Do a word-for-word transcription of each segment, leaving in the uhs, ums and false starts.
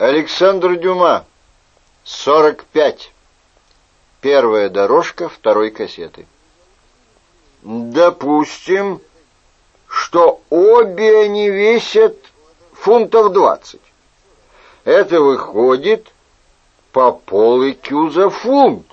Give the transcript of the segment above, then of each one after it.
Александр Дюма. сорок пять. Первая дорожка второй кассеты. Допустим, что обе они весят фунтов двадцать. Это выходит по полыкю за фунт.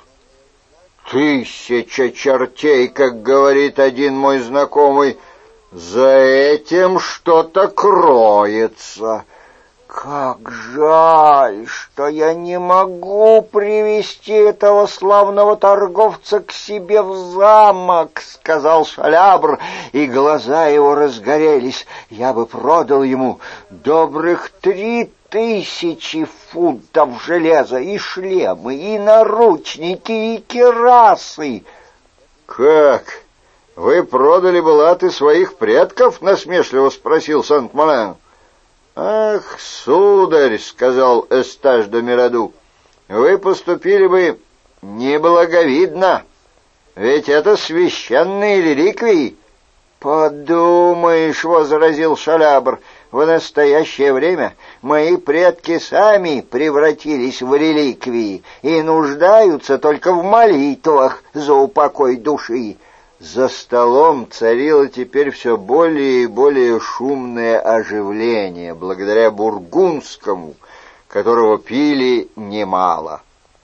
Тысяча чертей, как говорит один мой знакомый, за этим что-то кроется. Как жаль, что я не могу привести этого славного торговца к себе в замок, сказал Шалябр, и глаза его разгорелись. Я бы продал ему добрых три тысячи фунтов железа, и шлемы, и наручники, и кирасы. Как? Вы продали бы латы своих предков? Насмешливо спросил Сент-Мален. «Ах, сударь, — сказал Эстаж де Мираду, — вы поступили бы неблаговидно, ведь это священные реликвии». «Подумаешь, — возразил Шалябр, — в настоящее время мои предки сами превратились в реликвии и нуждаются только в молитвах за упокой души». За столом царило теперь все более и более шумное оживление, благодаря бургундскому, которого пили немало.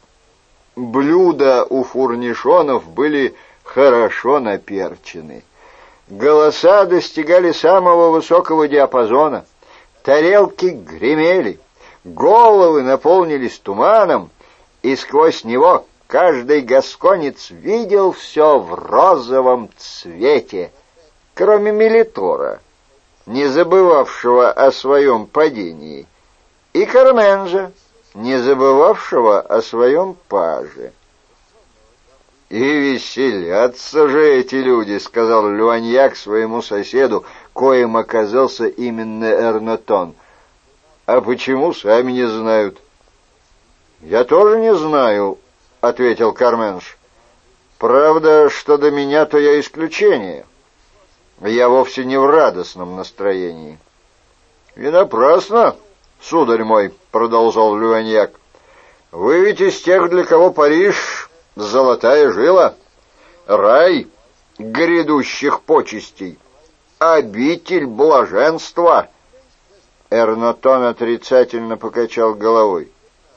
Блюда у фурнишонов были хорошо наперчены. Голоса достигали самого высокого диапазона, тарелки гремели, головы наполнились туманом, и сквозь него каждый гасконец видел все в розовом цвете, кроме Мелитора, не забывавшего о своем падении, и Карменжа, не забывавшего о своем паже. «И веселятся же эти люди», — сказал Луаньяк своему соседу, коим оказался именно Эрнотон. «А почему, сами не знают?» «Я тоже не знаю», — ответил Карменш. «Правда, что до меня, то я исключение. Я вовсе не в радостном настроении». «И напрасно, сударь мой», — продолжал Люаньяк. «Вы ведь из тех, для кого Париж — золотая жила, рай грядущих почестей, обитель блаженства». Эрнотон отрицательно покачал головой.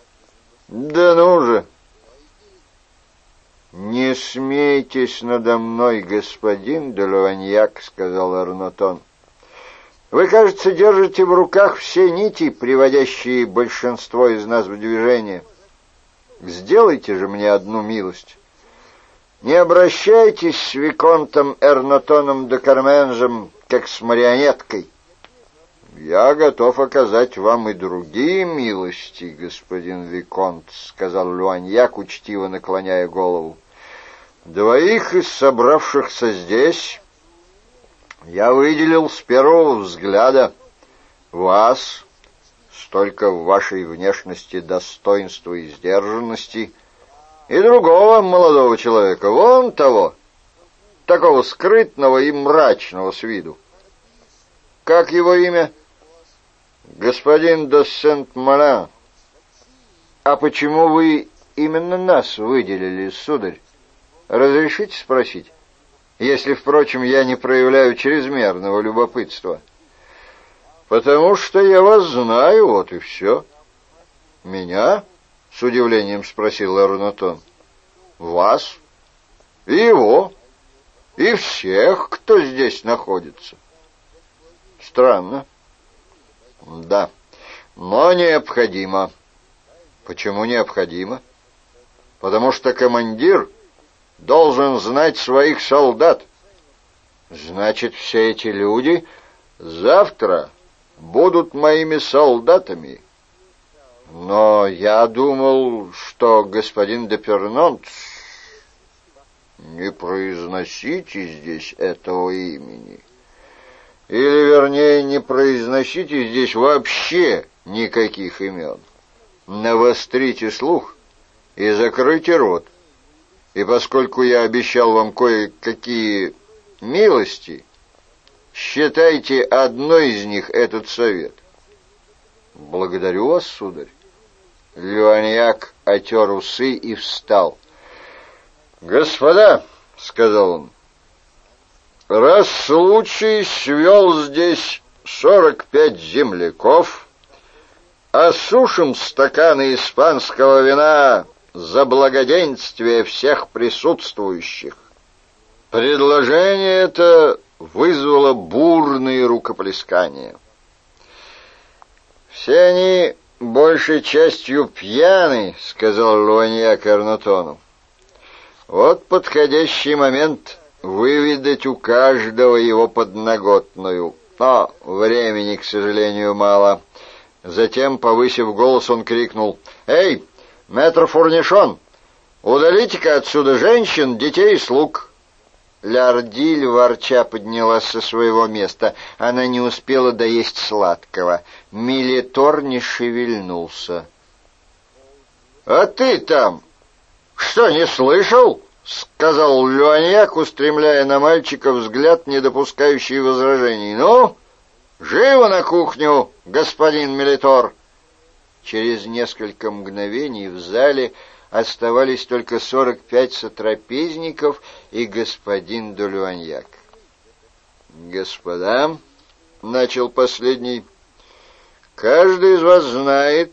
«Да ну же!» «Не смейтесь надо мной, господин де Луаньяк», — сказал Эрнотон. «Вы, кажется, держите в руках все нити, приводящие большинство из нас в движение. Сделайте же мне одну милость. Не обращайтесь с виконтом Эрнотоном де Карменжем, как с марионеткой. «Я готов оказать вам и другие милости, господин виконт», — сказал Луаньяк, учтиво наклоняя голову. «Двоих из собравшихся здесь я выделил с первого взгляда. Вас, столько в вашей внешности достоинства и сдержанности, и другого молодого человека, вон того, такого скрытного и мрачного с виду. Как его имя?» «Господин де Сент-Мален». «А почему вы именно нас выделили, сударь? Разрешите спросить? Если, впрочем, я не проявляю чрезмерного любопытства». «Потому что я вас знаю, вот и все». «Меня?» — с удивлением спросил Эрнотон. «Вас? И его? И всех, кто здесь находится?» «Странно». «Да, но необходимо». «Почему необходимо?» «Потому что командир должен знать своих солдат». «Значит, все эти люди завтра будут моими солдатами». «Но я думал, что господин де Пернон...» «Не произносите здесь этого имени. Или, вернее, не произносите здесь вообще никаких имен. Навострите слух и закройте рот. И поскольку я обещал вам кое-какие милости, считайте одной из них этот совет». «Благодарю вас, сударь. Луаньяк отер усы и встал. «Господа», — сказал он, — «раз случай свел здесь сорок пять земляков, осушим стаканы испанского вина за благоденствие всех присутствующих». Предложение это вызвало бурные рукоплескания. «Все они большей частью пьяны», — сказал Луаньяк Эрнотону. «Вот подходящий момент выведать у каждого его подноготную. Но времени, к сожалению, мало». Затем, повысив голос, он крикнул: «Эй, мэтр Фурнишон, удалите-ка отсюда женщин, детей и слуг». Лярдиль ворча поднялась со своего места. Она не успела доесть сладкого. Милитор не шевельнулся. «А ты там что, не слышал?» — сказал Луаньяк, устремляя на мальчика взгляд, не допускающий возражений. «Ну, живо на кухню, господин Милитор!» Через несколько мгновений в зале оставались только сорок пять сотрапезников и господин де Луаньяк. «Господа», — начал последний, — «каждый из вас знает,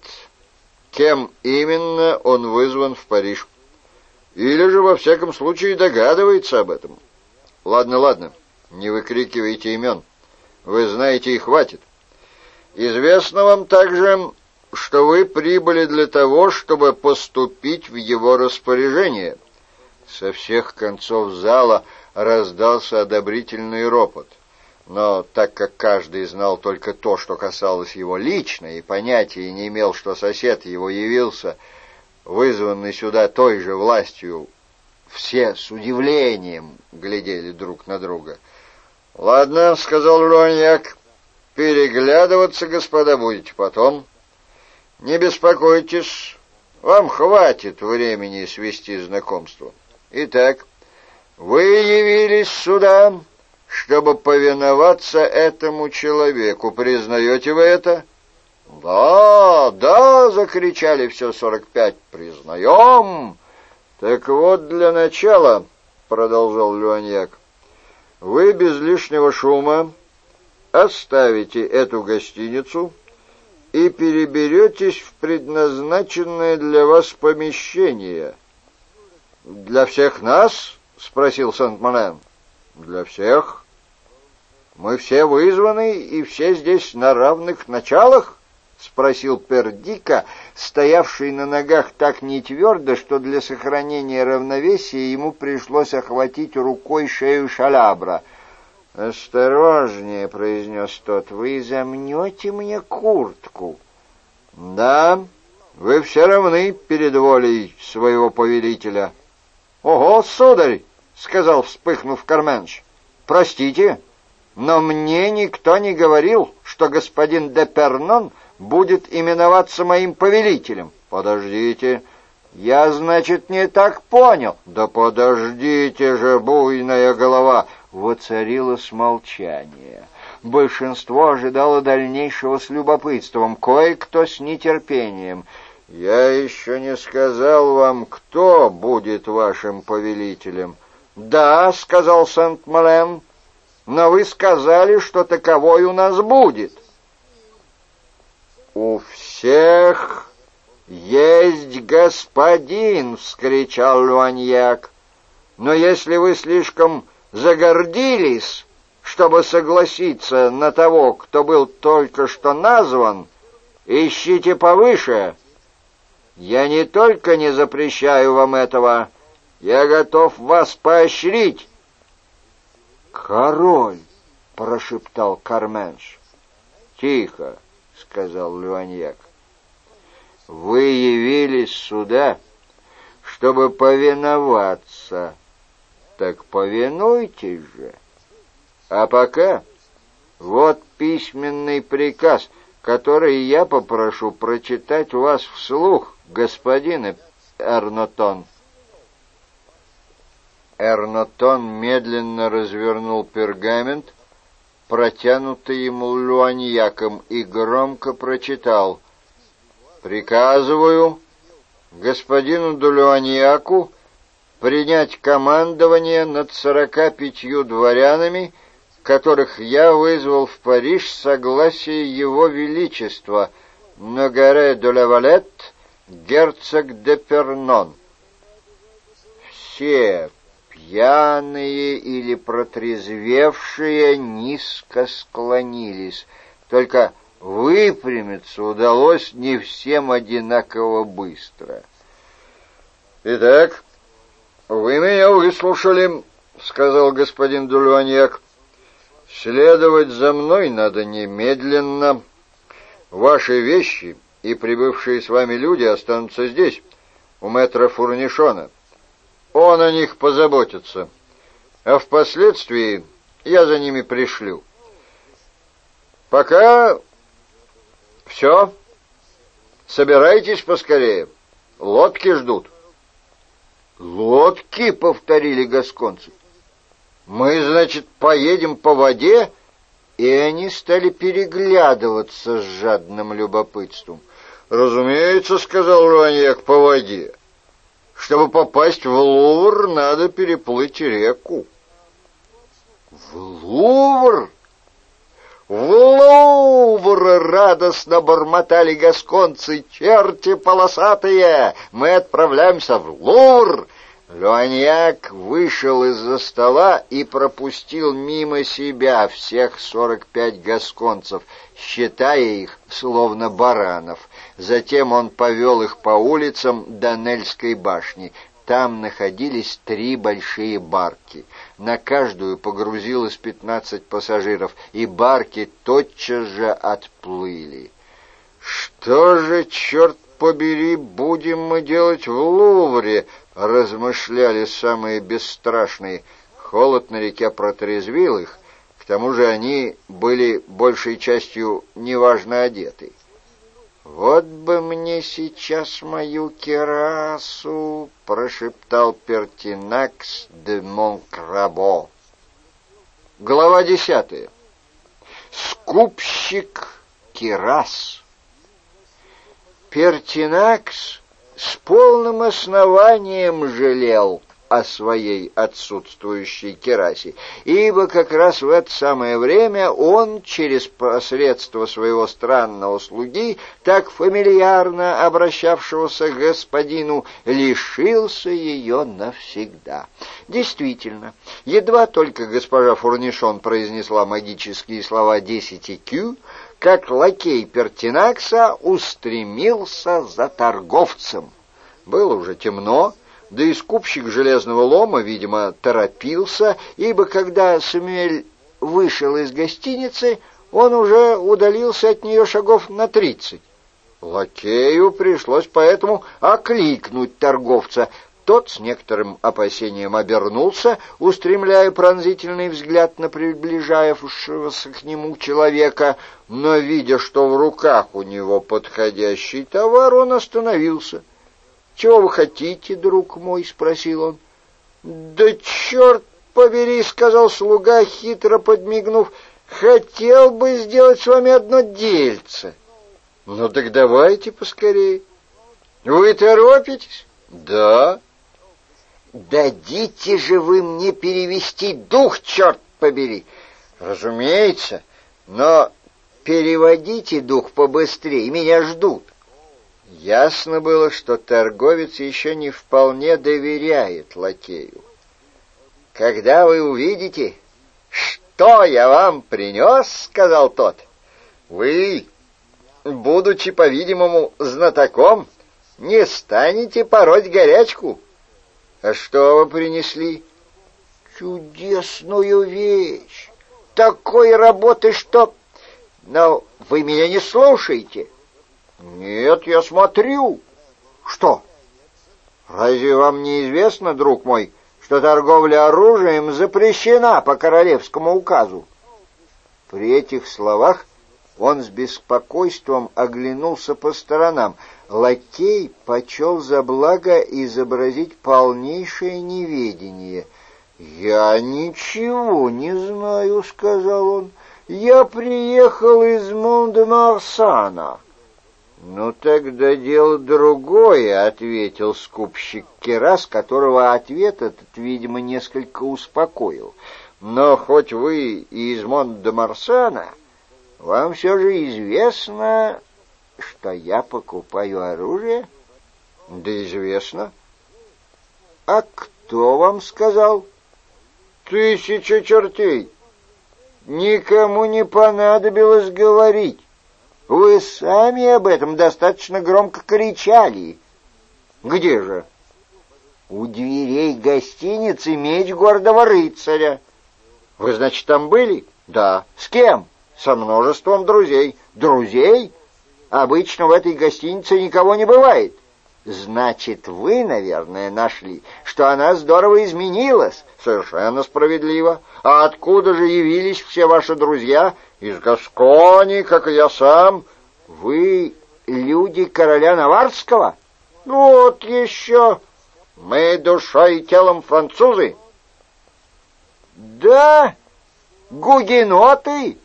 кем именно он вызван в Париж. Или же, во всяком случае, догадывается об этом. Ладно, ладно, не выкрикивайте имен. Вы знаете и хватит. Известно вам также, что вы прибыли для того, чтобы поступить в его распоряжение». Со всех концов зала раздался одобрительный ропот. Но так как каждый знал только то, что касалось его лично, и понятия не имел, что сосед его явился, вызванный сюда той же властью, все с удивлением глядели друг на друга. «Ладно», — сказал Луаньяк, — «переглядываться, господа, будете потом. Не беспокойтесь, вам хватит времени свести знакомство. Итак, вы явились сюда, чтобы повиноваться этому человеку. Признаете вы это?» «Да, да!» — закричали все сорок пять. «Признаем!» «Так вот, для начала, — продолжал Луаньяк, — вы без лишнего шума оставите эту гостиницу и переберетесь в предназначенное для вас помещение». «Для всех нас?» — спросил Сент-Мален. «Для всех. Мы все вызваны и все здесь на равных началах?» — спросил Пердика, стоявший на ногах так нетвердо, что для сохранения равновесия ему пришлось охватить рукой шею Шалабра. «Осторожнее», — произнес тот, — «вы замнете мне куртку». «Да, вы все равны перед волей своего повелителя». «Ого, сударь!» — сказал, вспыхнув Карменш. «Простите, но мне никто не говорил, что господин де Пернон будет именоваться моим повелителем». «Подождите, я, значит, не так понял». «Да подождите же, буйная голова!» Воцарилось молчание. Большинство ожидало дальнейшего с любопытством, кое-кто с нетерпением. «Я еще не сказал вам, кто будет вашим повелителем». «Да», — сказал Сент-Мален, — «но вы сказали, что таковой у нас будет». «У всех есть господин», — вскричал Луаньяк. «Но если вы слишком загордились, чтобы согласиться на того, кто был только что назван, ищите повыше. Я не только не запрещаю вам этого, я готов вас поощрить». «Король!» — прошептал Карменш. «Тихо!» — сказал Луаньяк. «Вы явились сюда, чтобы повиноваться. Так повинуйтесь же. А пока вот письменный приказ, который я попрошу прочитать вас вслух, господин Эрнотон». Эрнотон медленно развернул пергамент, протянутый ему Луаньяком, и громко прочитал: приказываю господину Д'Луаньяку принять командование над сорока пятью дворянами, которых я вызвал в Париж с согласия его величества, Ногаре де Лавалет, герцог де Пернон. Все пьяные или протрезвевшие низко склонились, только выпрямиться удалось не всем одинаково быстро. «Итак, вы меня выслушали, — сказал господин Д'Луаньяк. — Следовать за мной надо немедленно. Ваши вещи и прибывшие с вами люди останутся здесь, у мэтра Фурнишона. Он о них позаботится, а впоследствии я за ними пришлю. Пока все. Собирайтесь поскорее. Лодки ждут». «Лодки?» — повторили гасконцы. «Мы, значит, поедем по воде?» И они стали переглядываться с жадным любопытством. «Разумеется, — сказал Луаньяк, — по воде. Чтобы попасть в Лувр, надо переплыть реку». «В Лувр? В Лувр!» — радостно бормотали гасконцы. «Черти полосатые! Мы отправляемся в Лувр!» Луаньяк вышел из-за стола и пропустил мимо себя всех сорок пять гасконцев, считая их словно баранов. Затем он повел их по улицам до Нельской башни. Там находились три большие барки. На каждую погрузилось пятнадцать пассажиров, и барки тотчас же отплыли. «Что же, черт побери, будем мы делать в Лувре?» — размышляли самые бесстрашные. Холод на реке протрезвил их, к тому же они были большей частью неважно одеты. «Вот бы мне сейчас мою кирасу!» — прошептал Пертинакс де Монкрабо. Глава десятая. Скупщик кирас. Пертинакс с полным основанием жалел о своей отсутствующей кирасе, ибо как раз в это самое время он, через посредство своего странного слуги, так фамильярно обращавшегося к господину, лишился ее навсегда. Действительно, едва только госпожа Фурнишон произнесла магические слова «десять икю», как лакей Пертинакса устремился за торговцем. Было уже темно, да и скупщик железного лома, видимо, торопился, ибо когда Сэмюэль вышел из гостиницы, он уже удалился от нее шагов на тридцать. Лакею пришлось поэтому окликнуть торговца. Тот с некоторым опасением обернулся, устремляя пронзительный взгляд на приближавшегося к нему человека, но, видя, что в руках у него подходящий товар, он остановился. «Чего вы хотите, друг мой?» — спросил он. «Да черт побери!» — сказал слуга, хитро подмигнув. «Хотел бы сделать с вами одно дельце». «Ну так давайте поскорее». «Вы торопитесь?» «Да». «Дадите же вы мне перевести дух, черт побери!» «Разумеется, но переводите дух побыстрее, меня ждут». Ясно было, что торговец еще не вполне доверяет лакею. «Когда вы увидите, что я вам принес, — сказал тот, — вы, будучи, по-видимому, знатоком, не станете пороть горячку». «А что вы принесли?» «Чудесную вещь, такой работы, что... Но вы меня не слушаете». «Нет, я смотрю». «Что? Разве вам не известно, друг мой, что торговля оружием запрещена по королевскому указу?» При этих словах он с беспокойством оглянулся по сторонам. Лакей почел за благо изобразить полнейшее неведение. «Я ничего не знаю», — сказал он. «Я приехал из Мон-де-Марсана». «Ну тогда дело другое», — ответил скупщик кирас, которого ответ этот, видимо, несколько успокоил. «Но хоть вы и из Мон-де-Марсана, вам все же известно, что я покупаю оружие?» «Да известно». «А кто вам сказал?» «Тысяча чертей! Никому не понадобилось говорить. Вы сами об этом достаточно громко кричали». «Где же?» «У дверей гостиницы «Меч гордого рыцаря». «Вы, значит, там были?» «Да». «С кем?» «Со множеством друзей». «Друзей? Обычно в этой гостинице никого не бывает». «Значит, вы, наверное, нашли, что она здорово изменилась». «Совершенно справедливо. А откуда же явились все ваши друзья?» «Из Гаскони, как и я сам». «Вы люди короля Наварского?» «Вот еще. Мы душой и телом французы». «Да? Гугеноты?»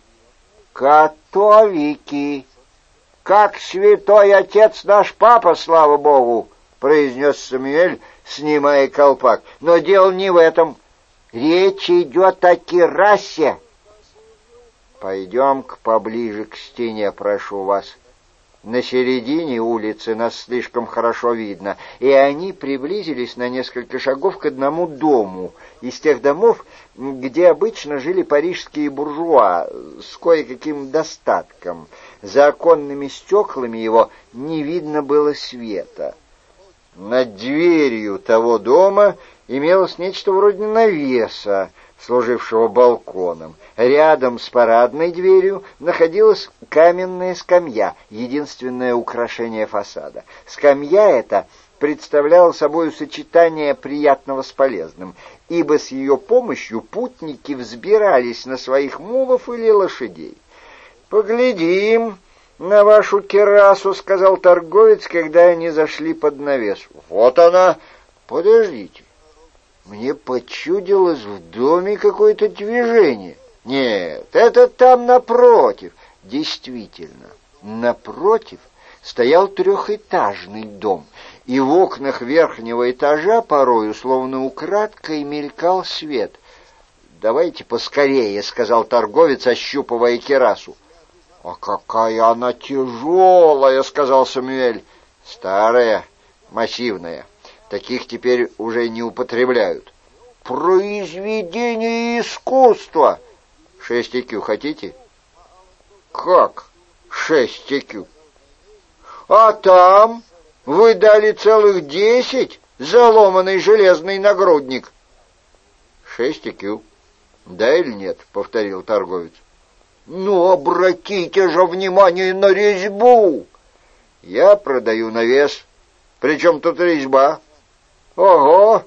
«Католики. Как святой отец наш папа, слава богу», — произнес Самуэль, снимая колпак. «Но дело не в этом. Речь идет о кирасе». «Пойдем-ка поближе к стене, прошу вас. На середине улицы нас слишком хорошо видно». И они приблизились на несколько шагов к одному дому, из тех домов, где обычно жили парижские буржуа, с кое-каким достатком. За оконными стеклами его не видно было света. Над дверью того дома имелось нечто вроде навеса, служившего балконом. Рядом с парадной дверью находилась каменная скамья, единственное украшение фасада. Скамья эта представляла собой сочетание приятного с полезным, ибо с ее помощью путники взбирались на своих мулов или лошадей. «Поглядим на вашу кирасу», — сказал торговец, когда они зашли под навес. «Вот она». «Подождите, мне почудилось в доме какое-то движение». «Нет, это там напротив». Действительно, напротив стоял трехэтажный дом, и в окнах верхнего этажа порою, словно украдкой, мелькал свет. «Давайте поскорее», — сказал торговец, ощупывая кирасу. «А какая она тяжелая», — сказал Самуэль. «Старая, массивная. Таких теперь уже не употребляют». «Произведение искусства». «Шесть икю хотите?» «Как шесть икю? А там вы дали целых десять за ломаный железный нагрудник». «Шесть икю. Да или нет?» — повторил торговец. «Ну, обратите же внимание на резьбу!» «Я продаю навес. Причем тут резьба?» «Ого!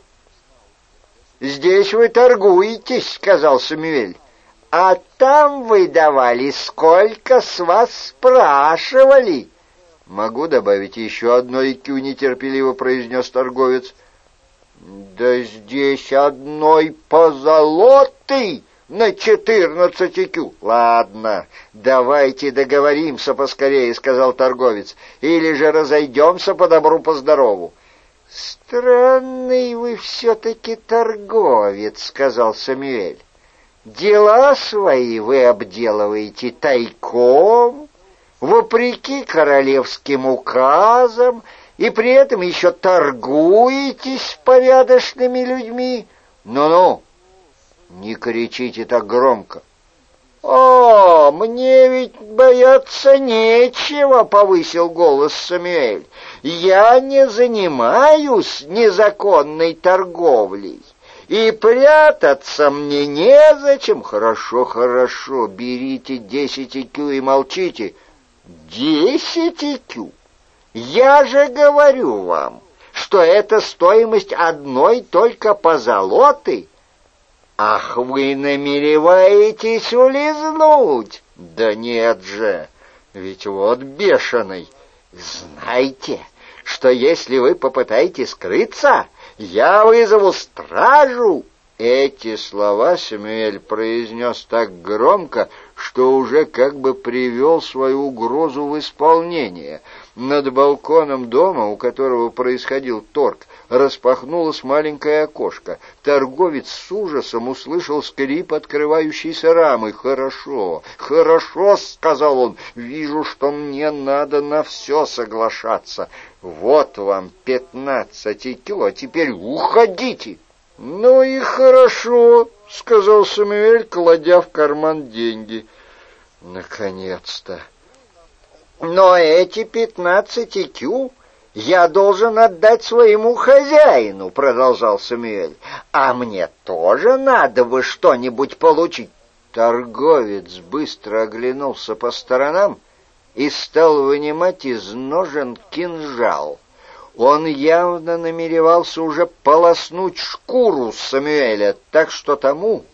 Здесь вы торгуетесь», — сказал Самуэль. «А там вы давали, сколько с вас спрашивали». «Могу добавить еще одно икю», — нетерпеливо произнес торговец. «Да здесь одной позолоты на четырнадцать икю». «Ладно, давайте договоримся поскорее», — сказал торговец, «или же разойдемся по добру, по здорову». «Странный вы все-таки торговец», — сказал Самуэль. «Дела свои вы обделываете тайком, вопреки королевским указам, и при этом еще торгуетесь с порядочными людьми. Ну-ну, не кричите так громко». «О, мне ведь бояться нечего», — повысил голос Самуэль. «Я не занимаюсь незаконной торговлей, и прятаться мне незачем». «Хорошо, хорошо, берите десять икю и молчите». «Десять икю? Я же говорю вам, что это стоимость одной только позолоты». «Ах, вы намереваетесь улизнуть?» «Да нет же, ведь вот бешеный. Знайте, что если вы попытаетесь скрыться, я вызову стражу». Эти слова Самуэль произнес так громко, что уже как бы привел свою угрозу в исполнение. Над балконом дома, у которого происходил торг, распахнулось маленькое окошко. Торговец с ужасом услышал скрип открывающейся рамы. «Хорошо, хорошо», — сказал он, — «вижу, что мне надо на все соглашаться. Вот вам пятнадцать кило, а теперь уходите». «Ну и хорошо», — сказал Самуэль, кладя в карман деньги. «Наконец-то!» «Но эти пятнадцать кю я должен отдать своему хозяину», — продолжал Самуэль. «А мне тоже надо бы что-нибудь получить». Торговец быстро оглянулся по сторонам и стал вынимать из ножен кинжал. Он явно намеревался уже полоснуть шкуру Самуэля, так что тому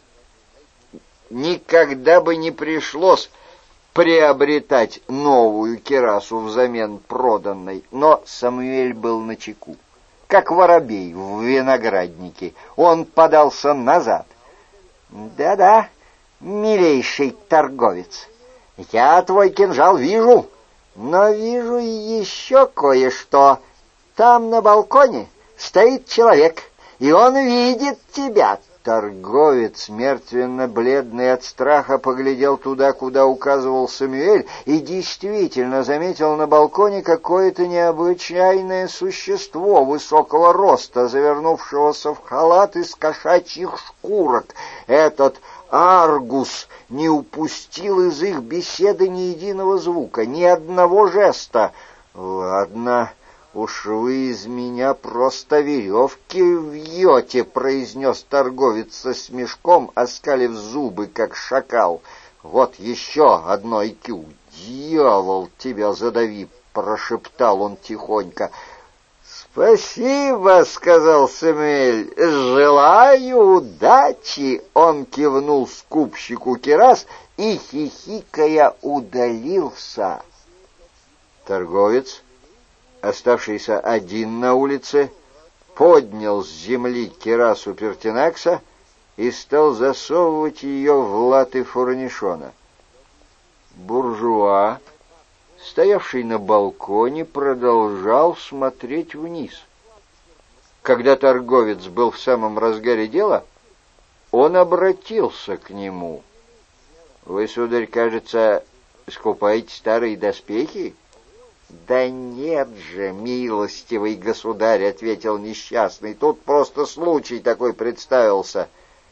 никогда бы не пришлось приобретать новую кирасу взамен проданной. Но Самуэль был начеку, как воробей в винограднике. Он подался назад. «Да-да, милейший торговец, я твой кинжал вижу, но вижу еще кое-что. Там на балконе стоит человек, и он видит тебя». Торговец, мертвенно-бледный от страха, поглядел туда, куда указывал Самуэль, и действительно заметил на балконе какое-то необычайное существо высокого роста, завернувшегося в халат из кошачьих шкурок. Этот Аргус не упустил из их беседы ни единого звука, ни одного жеста. «Ладно, уж вы из меня просто веревки вьете», — произнес торговец со смешком, оскалив зубы, как шакал. «Вот еще одно ай кью. Дьявол, тебя задави», — прошептал он тихонько. «Спасибо», — сказал Самуэль, — «желаю удачи». Он кивнул скупщику кирас и, хихикая, удалился. Торговец, оставшийся один на улице, поднял с земли кирасу Пертинакса и стал засовывать ее в латы фурнишона. Буржуа, стоявший на балконе, продолжал смотреть вниз. Когда торговец был в самом разгаре дела, он обратился к нему. «Вы, сударь, кажется, скупаете старые доспехи?» «Да нет же, милостивый государь», — ответил несчастный, — «тут просто случай такой представился».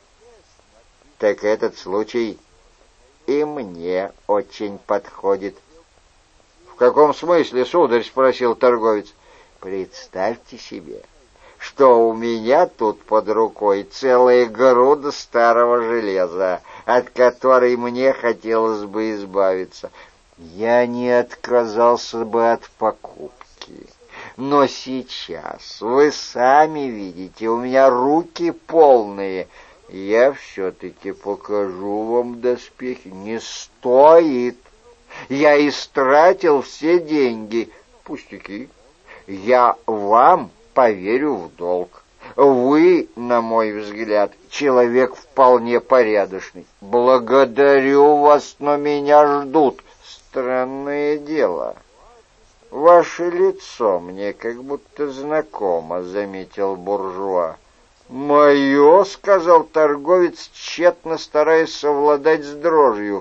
«Так этот случай и мне очень подходит». «В каком смысле, сударь?» — спросил торговец. «Представьте себе, что у меня тут под рукой целая груда старого железа, от которой мне хотелось бы избавиться. Я не отказался бы от покупки, но сейчас, вы сами видите, у меня руки полные. Я все-таки покажу вам доспехи». «Не стоит. Я истратил все деньги». «Пустяки. Я вам поверю в долг. Вы, на мой взгляд, человек вполне порядочный. Благодарю вас, но меня ждут». «Странное дело. Ваше лицо мне как будто знакомо», — заметил буржуа. «Мое», — сказал торговец, тщетно стараясь совладать с дрожью.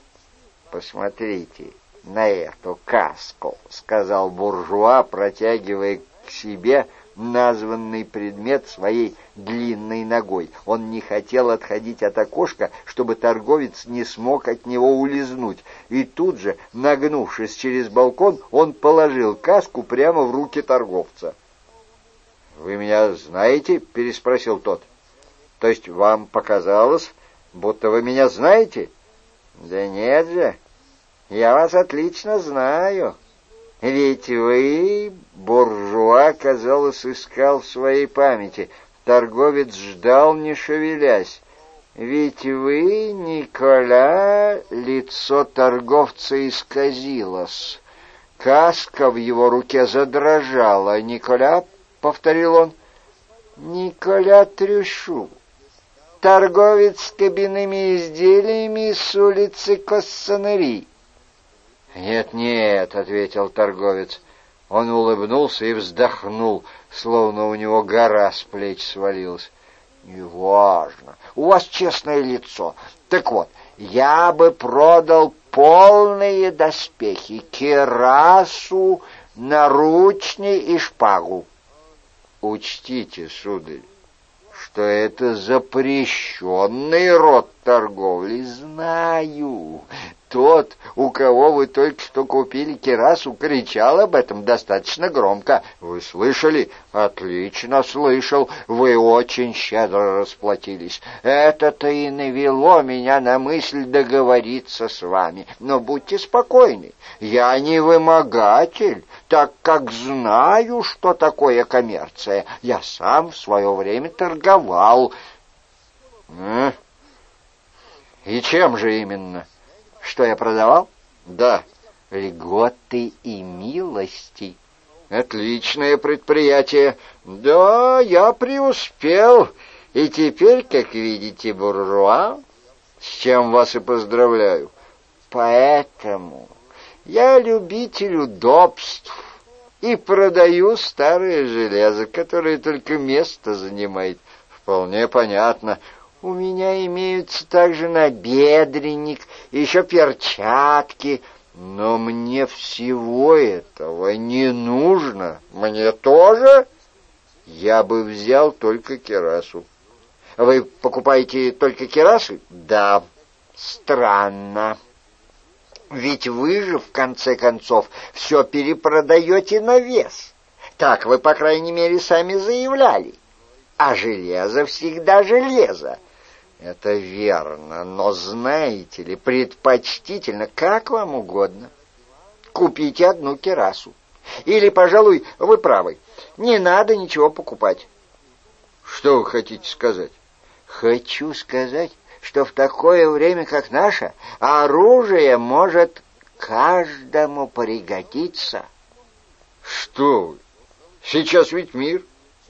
«Посмотрите на эту каску», — сказал буржуа, протягивая к себе названный предмет своей длинной ногой. Он не хотел отходить от окошка, чтобы торговец не смог от него улизнуть. И тут же, нагнувшись через балкон, он положил каску прямо в руки торговца. «Вы меня знаете?» — переспросил тот. «То есть вам показалось, будто вы меня знаете?» «Да нет же, я вас отлично знаю. Ведь вы...» — буржуа, казалось, искал в своей памяти. Торговец ждал, не шевелясь. «Ведь вы, Николя...» — лицо торговца исказилось. Каска в его руке задрожала. «Николя...» — повторил он. «Николя Трюшу. торговец кабинными изделиями с улицы Коссонери?» «Нет, нет», — ответил торговец. Он улыбнулся и вздохнул, словно у него гора с плеч свалилась. «Неважно. У вас честное лицо. Так вот, я бы продал полные доспехи, кирасу, наручни и шпагу». «Учтите, сударь, что это запрещенный род торговли». «Знаю. Тот, у кого вы только что купили кирасу, кричал об этом достаточно громко». «Вы слышали?» «Отлично слышал. Вы очень щедро расплатились. Это-то и навело меня на мысль договориться с вами. Но будьте спокойны, я не вымогатель, так как знаю, что такое коммерция. Я сам в свое время торговал». «А? И чем же именно?» «Что я продавал?» «Да». «Льготы и милости». «Отличное предприятие». «Да, я преуспел. И теперь, как видите, буржуа, с чем вас и поздравляю. Поэтому я любитель удобств и продаю старое железо, которое только место занимает». «Вполне понятно». «У меня имеются также набедренник, еще перчатки, но мне всего этого не нужно». «Мне тоже?» «Я бы взял только кирасу». «Вы покупаете только кирасы?» «Да». «Странно. Ведь вы же, в конце концов, все перепродаете на вес. Так вы, по крайней мере, сами заявляли. А железо всегда железо». «Это верно, но, знаете ли, предпочтительно, как вам угодно. Купите одну кирасу. Или, пожалуй, вы правы, не надо ничего покупать». «Что вы хотите сказать?» «Хочу сказать, что в такое время, как наше, оружие может каждому пригодиться». «Что вы? Сейчас ведь мир».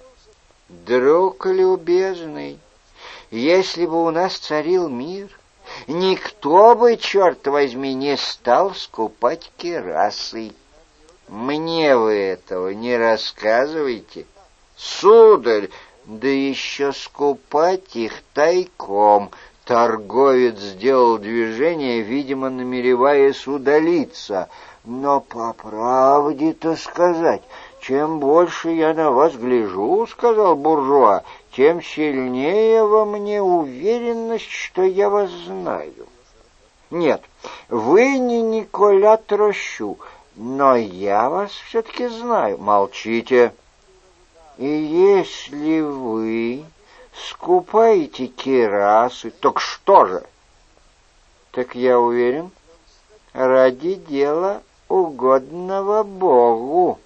«Друг любезный, если бы у нас царил мир, никто бы, черт возьми, не стал скупать кирасы. Мне вы этого не рассказывайте». «Сударь, да еще скупать их тайком». Торговец сделал движение, видимо, намереваясь удалиться. «Но по правде-то сказать, чем больше я на вас гляжу, — сказал буржуа, — тем сильнее во мне уверенность, что я вас знаю. Нет, вы не Николя Трощу, но я вас все-таки знаю». «Молчите». «И если вы скупаете кирасы, так что же?» «Так я уверен, ради дела, угодного Богу».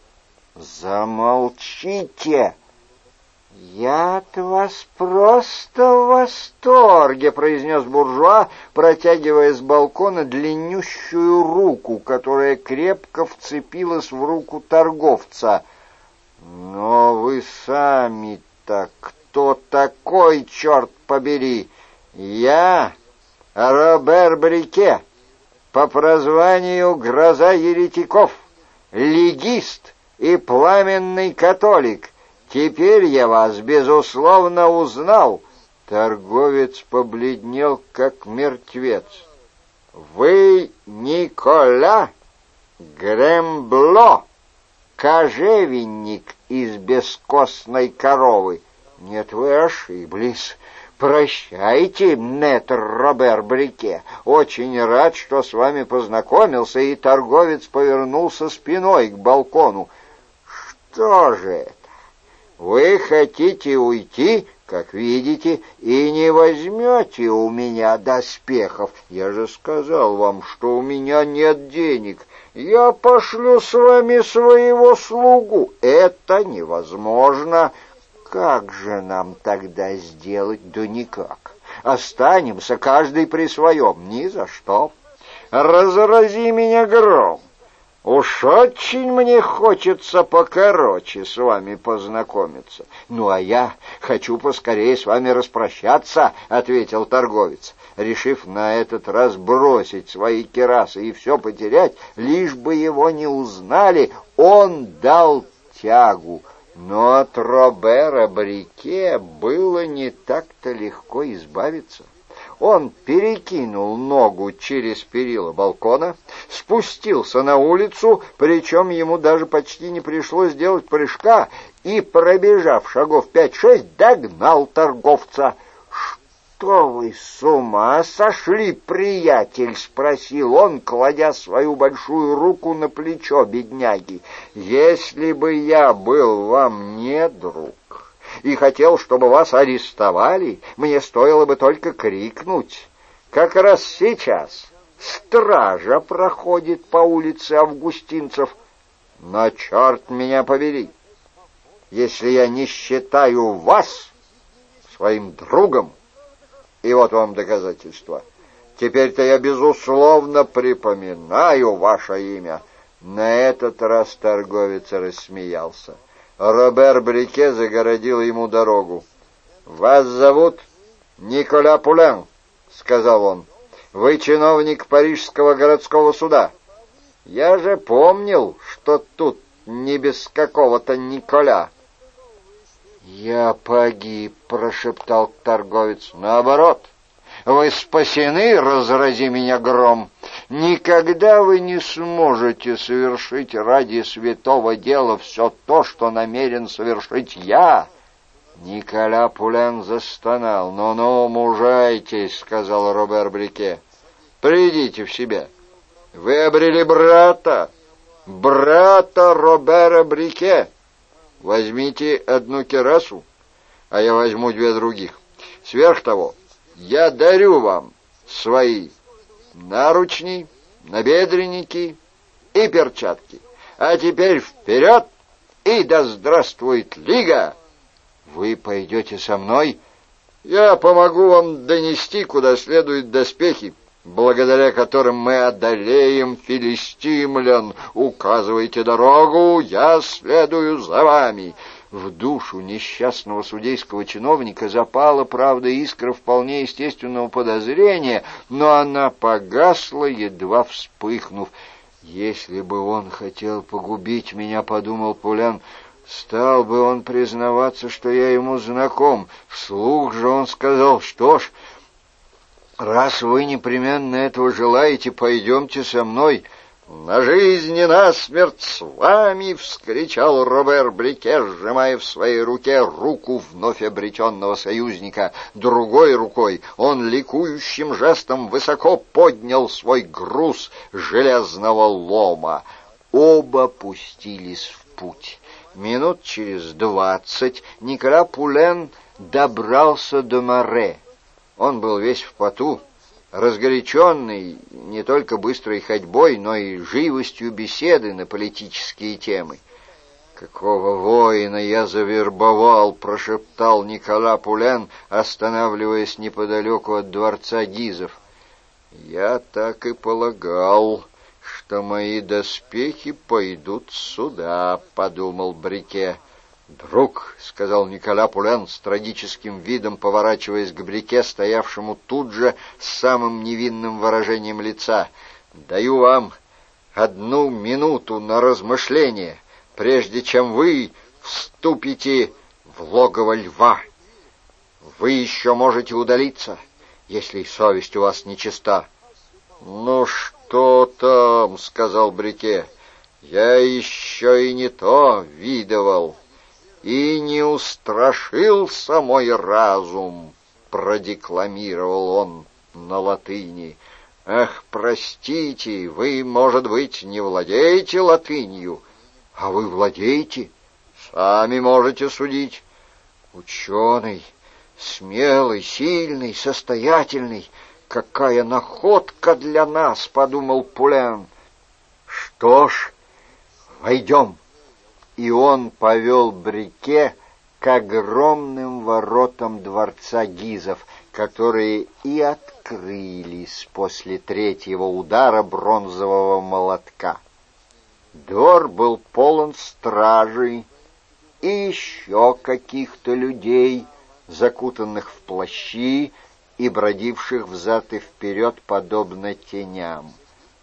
«Замолчите! Я от вас просто в восторге», — произнес буржуа, протягивая с балкона длиннющую руку, которая крепко вцепилась в руку торговца. «Но вы сами-то кто такой, черт побери?» «Я Робер Брике, по прозванию Гроза еретиков, легист и пламенный католик. Теперь я вас, безусловно, узнал». Торговец побледнел, как мертвец. «Вы Николя Грембло, кожевенник из бескостной коровы?» «Нет, вы ошиблись. Прощайте, мэтр Робер Брике. Очень рад, что с вами познакомился». И торговец повернулся спиной к балкону. «Что же это? Вы хотите уйти, как видите, и не возьмете у меня доспехов? Я же сказал вам, что у меня нет денег. Я пошлю с вами своего слугу». «Это невозможно». «Как же нам тогда сделать?» «Да никак. Останемся каждый при своем». «Ни за что. Разрази меня гром. Уж очень мне хочется покороче с вами познакомиться. Ну, а я хочу поскорее с вами распрощаться, — ответил торговец, решив на этот раз бросить свои кирасы и все потерять, лишь бы его не узнали. Он дал тягу, но от Робера Брике было не так-то легко избавиться. Он перекинул ногу через перила балкона, спустился на улицу, причем ему даже почти не пришлось делать прыжка, и, пробежав шагов пять-шесть, догнал торговца. «Что вы с ума сошли, приятель?» — спросил он, кладя свою большую руку на плечо бедняги. «Если бы я был вам не друг и хотел, чтобы вас арестовали, мне стоило бы только крикнуть. Как раз сейчас стража проходит по улице Августинцев. Но черт меня побери, если я не считаю вас своим другом. И вот вам доказательство. Теперь-то я, безусловно, припоминаю ваше имя». На этот раз торговец рассмеялся. Робер Брике загородил ему дорогу. «Вас зовут Николя Пулен», — сказал он. «Вы чиновник Парижского городского суда. Я же помнил, что тут не без какого-то Николя». «Я погиб», — прошептал торговец. «Наоборот, вы спасены, разрази меня гром. Никогда вы не сможете совершить ради святого дела все то, что намерен совершить я». Николя Пулен застонал. «Ну-ну, мужайтесь», — сказал Робер Брике. «Придите в себя. Вы обрели брата, брата Робера Брике. Возьмите одну кирасу, а я возьму две других. Сверх того, я дарю вам свои наручни, набедренники и перчатки. А теперь вперед, и да здравствует Лига!» «Вы пойдете со мной?» «Я помогу вам донести куда следует доспехи, благодаря которым мы одолеем филистимлян. Указывайте дорогу, я следую за вами». В душу несчастного судейского чиновника запала, правда, искра вполне естественного подозрения, но она погасла, едва вспыхнув. «Если бы он хотел погубить меня, — подумал Пулен, — стал бы он признаваться, что я ему знаком». Вслух же он сказал: «Что ж, раз вы непременно этого желаете, пойдемте со мной». «На жизнь и на смерть с вами!» — вскричал Робер Брике, сжимая в своей руке руку вновь обретенного союзника. Другой рукой он ликующим жестом высоко поднял свой груз железного лома. Оба пустились в путь. Минут через двадцать Николя Пулен добрался до Море. Он был весь в поту, разгоряченный не только быстрой ходьбой, но и живостью беседы на политические темы. «Какого воина я завербовал!» — прошептал Николя Пулен, останавливаясь неподалеку от дворца Гизов. «Я так и полагал, что мои доспехи пойдут сюда», — подумал Брике. «Друг», — сказал Николя Пулен с трагическим видом, поворачиваясь к Брике, стоявшему тут же с самым невинным выражением лица, — «даю вам одну минуту на размышление, прежде чем вы вступите в логово льва. Вы еще можете удалиться, если совесть у вас нечиста». «Ну что там?» — сказал Брике. «Я еще и не то видывал. И не устрашился мой разум», — продекламировал он на латыни. «Ах, простите, вы, может быть, не владеете латынью?» «А вы владеете?» «Сами можете судить». «Ученый, смелый, сильный, состоятельный. Какая находка для нас!» — подумал Пулен. «Что ж, войдем». И он повел Брике к огромным воротам дворца Гизов, которые и открылись после третьего удара бронзового молотка. Двор был полон стражей и еще каких-то людей, закутанных в плащи и бродивших взад и вперед, подобно теням.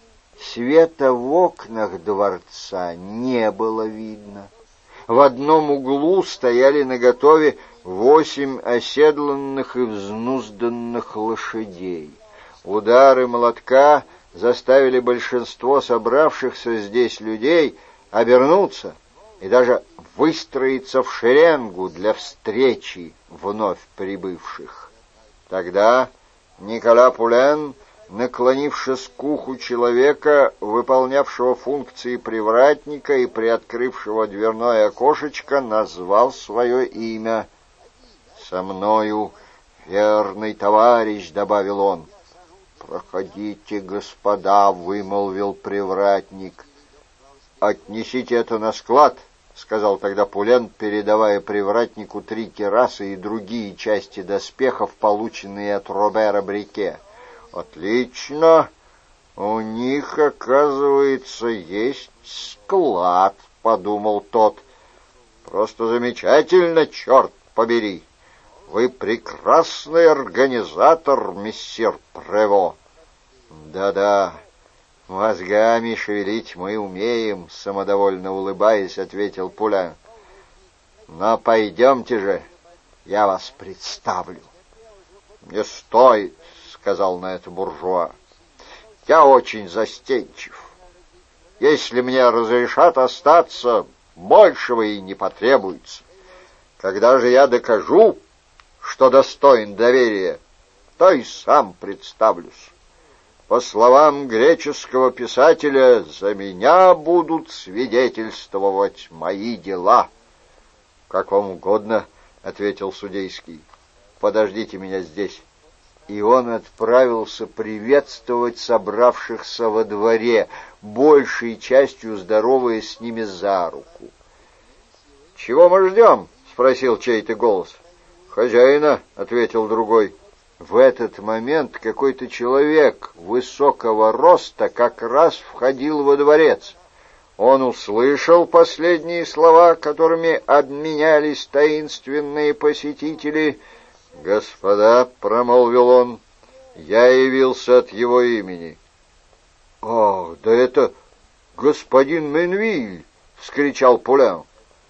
Света в окнах дворца не было видно. В одном углу стояли наготове восемь оседланных и взнузданных лошадей. Удары молотка заставили большинство собравшихся здесь людей обернуться и даже выстроиться в шеренгу для встречи вновь прибывших. Тогда Николя Пулен, наклонившись к уху человека, выполнявшего функции привратника и приоткрывшего дверное окошечко, назвал свое имя. «Со мною, верный товарищ», — добавил он. «Проходите, господа», — вымолвил привратник. «Отнесите это на склад», — сказал тогда Пулен, передавая привратнику три кирасы и другие части доспехов, полученные от Робера Брике. «Отлично! У них, оказывается, есть склад», — подумал тот. «Просто замечательно, черт побери! Вы прекрасный организатор, мессир Прево». «Да-да, мозгами шевелить мы умеем», — самодовольно улыбаясь, ответил Пулен. «Но пойдемте же, я вас представлю». «Не стоит», — сказал на это буржуа. «Я очень застенчив. Если мне разрешат остаться, большего и не потребуется. Когда же я докажу, что достоин доверия, то и сам представлюсь. По словам греческого писателя, за меня будут свидетельствовать мои дела». «Как вам угодно», — ответил судейский. «Подождите меня здесь». И он отправился приветствовать собравшихся во дворе, большей частью здороваясь с ними за руку. «Чего мы ждем?» — спросил чей-то голос. «Хозяина», — ответил другой. В этот момент какой-то человек высокого роста как раз входил во дворец. Он услышал последние слова, которыми обменялись таинственные посетители. «Господа», — промолвил он, — «я явился от его имени». «Ах, да это господин Менвиль!» — вскричал Пулен.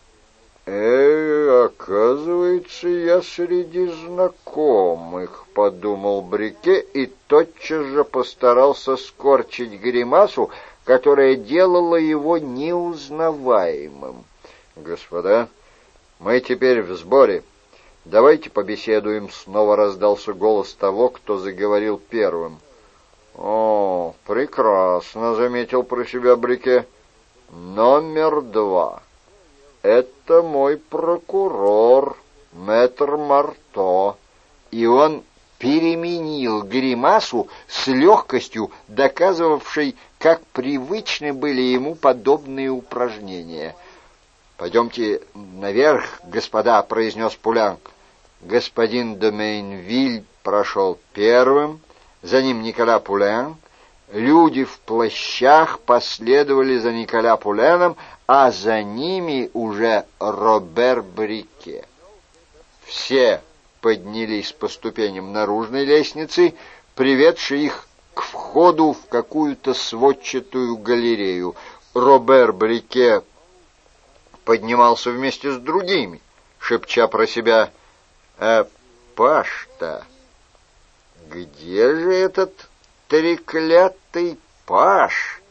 «Э, оказывается, я среди знакомых», — подумал Брике и тотчас же постарался скорчить гримасу, которая делала его неузнаваемым. «Господа, мы теперь в сборе. Давайте побеседуем», — снова раздался голос того, кто заговорил первым. «О, прекрасно», — заметил про себя Брике. «Номер два. Это мой прокурор, мэтр Марто». И он переменил гримасу с легкостью, доказывавшей, как привычны были ему подобные упражнения. «Пойдемте наверх, господа», — произнес Пулен. Господин де Мейнвиль прошел первым, за ним Николя Пулен. Люди в плащах последовали за Николя Пуленом, а за ними уже Робер Брике. Все поднялись по ступеням наружной лестницы, приведшей их к входу в какую-то сводчатую галерею. Робер Брике поднимался вместе с другими, шепча про себя: «А Паш-то? Где же этот треклятый Паш?»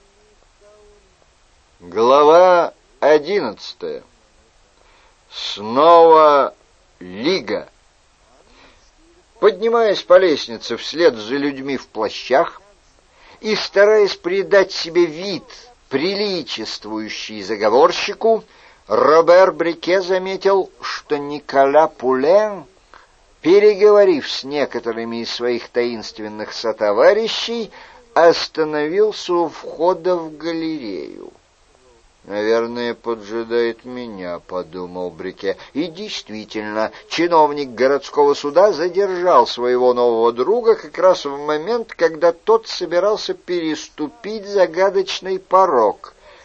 Глава одиннадцатая. Снова Лига. Поднимаясь по лестнице вслед за людьми в плащах и стараясь придать себе вид, приличествующий заговорщику, Робер Брике заметил, что Николя Пулен, переговорив с некоторыми из своих таинственных сотоварищей, остановился у входа в галерею. «Наверное, поджидает меня», — подумал Брике. И действительно, чиновник городского суда задержал своего нового друга как раз в момент, когда тот собирался переступить загадочный порог.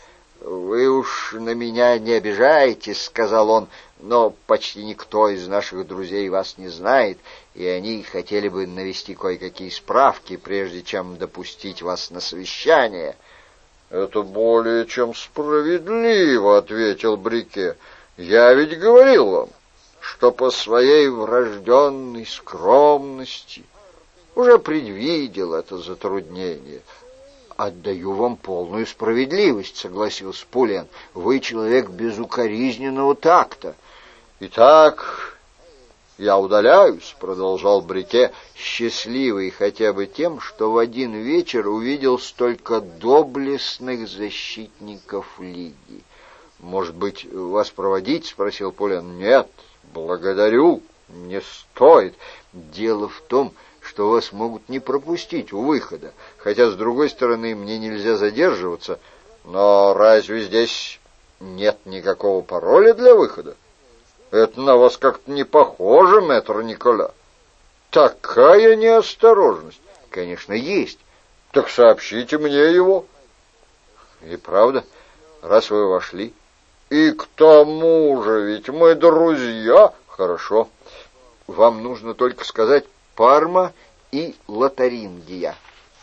«Вы уж на меня не обижаетесь», — сказал он, — «но почти никто из наших друзей вас не знает, и они хотели бы навести кое-какие справки, прежде чем допустить вас на совещание». «Это более чем справедливо», — ответил Брике. «Я ведь говорил вам, что по своей врожденной скромности уже предвидел это затруднение». «Отдаю вам полную справедливость», — согласился Пулен. «Вы человек безукоризненного такта». «Итак, я удаляюсь», — продолжал Брике, счастливый хотя бы тем, что в один вечер увидел столько доблестных защитников Лиги. «Может быть, вас проводить?» — спросил Пулен. «Нет, благодарю, не стоит. Дело в том, что вас могут не пропустить у выхода, хотя, с другой стороны, мне нельзя задерживаться. Но разве здесь нет никакого пароля для выхода? Это на вас как-то не похоже, мэтр Николя. Такая неосторожность. Конечно, есть. Так сообщите мне его». «И правда, раз вы вошли...» «И к тому же, ведь мы друзья». «Хорошо. Вам нужно только сказать Парма и Лотарингия».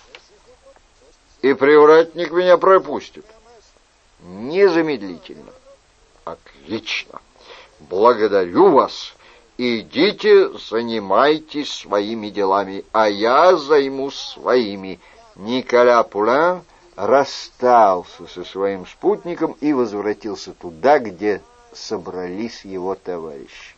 «И привратник меня пропустит?» «Незамедлительно». «Отлично. Благодарю вас. Идите, занимайтесь своими делами, а я займусь своими». Николя Пулен расстался со своим спутником и возвратился туда, где собрались его товарищи.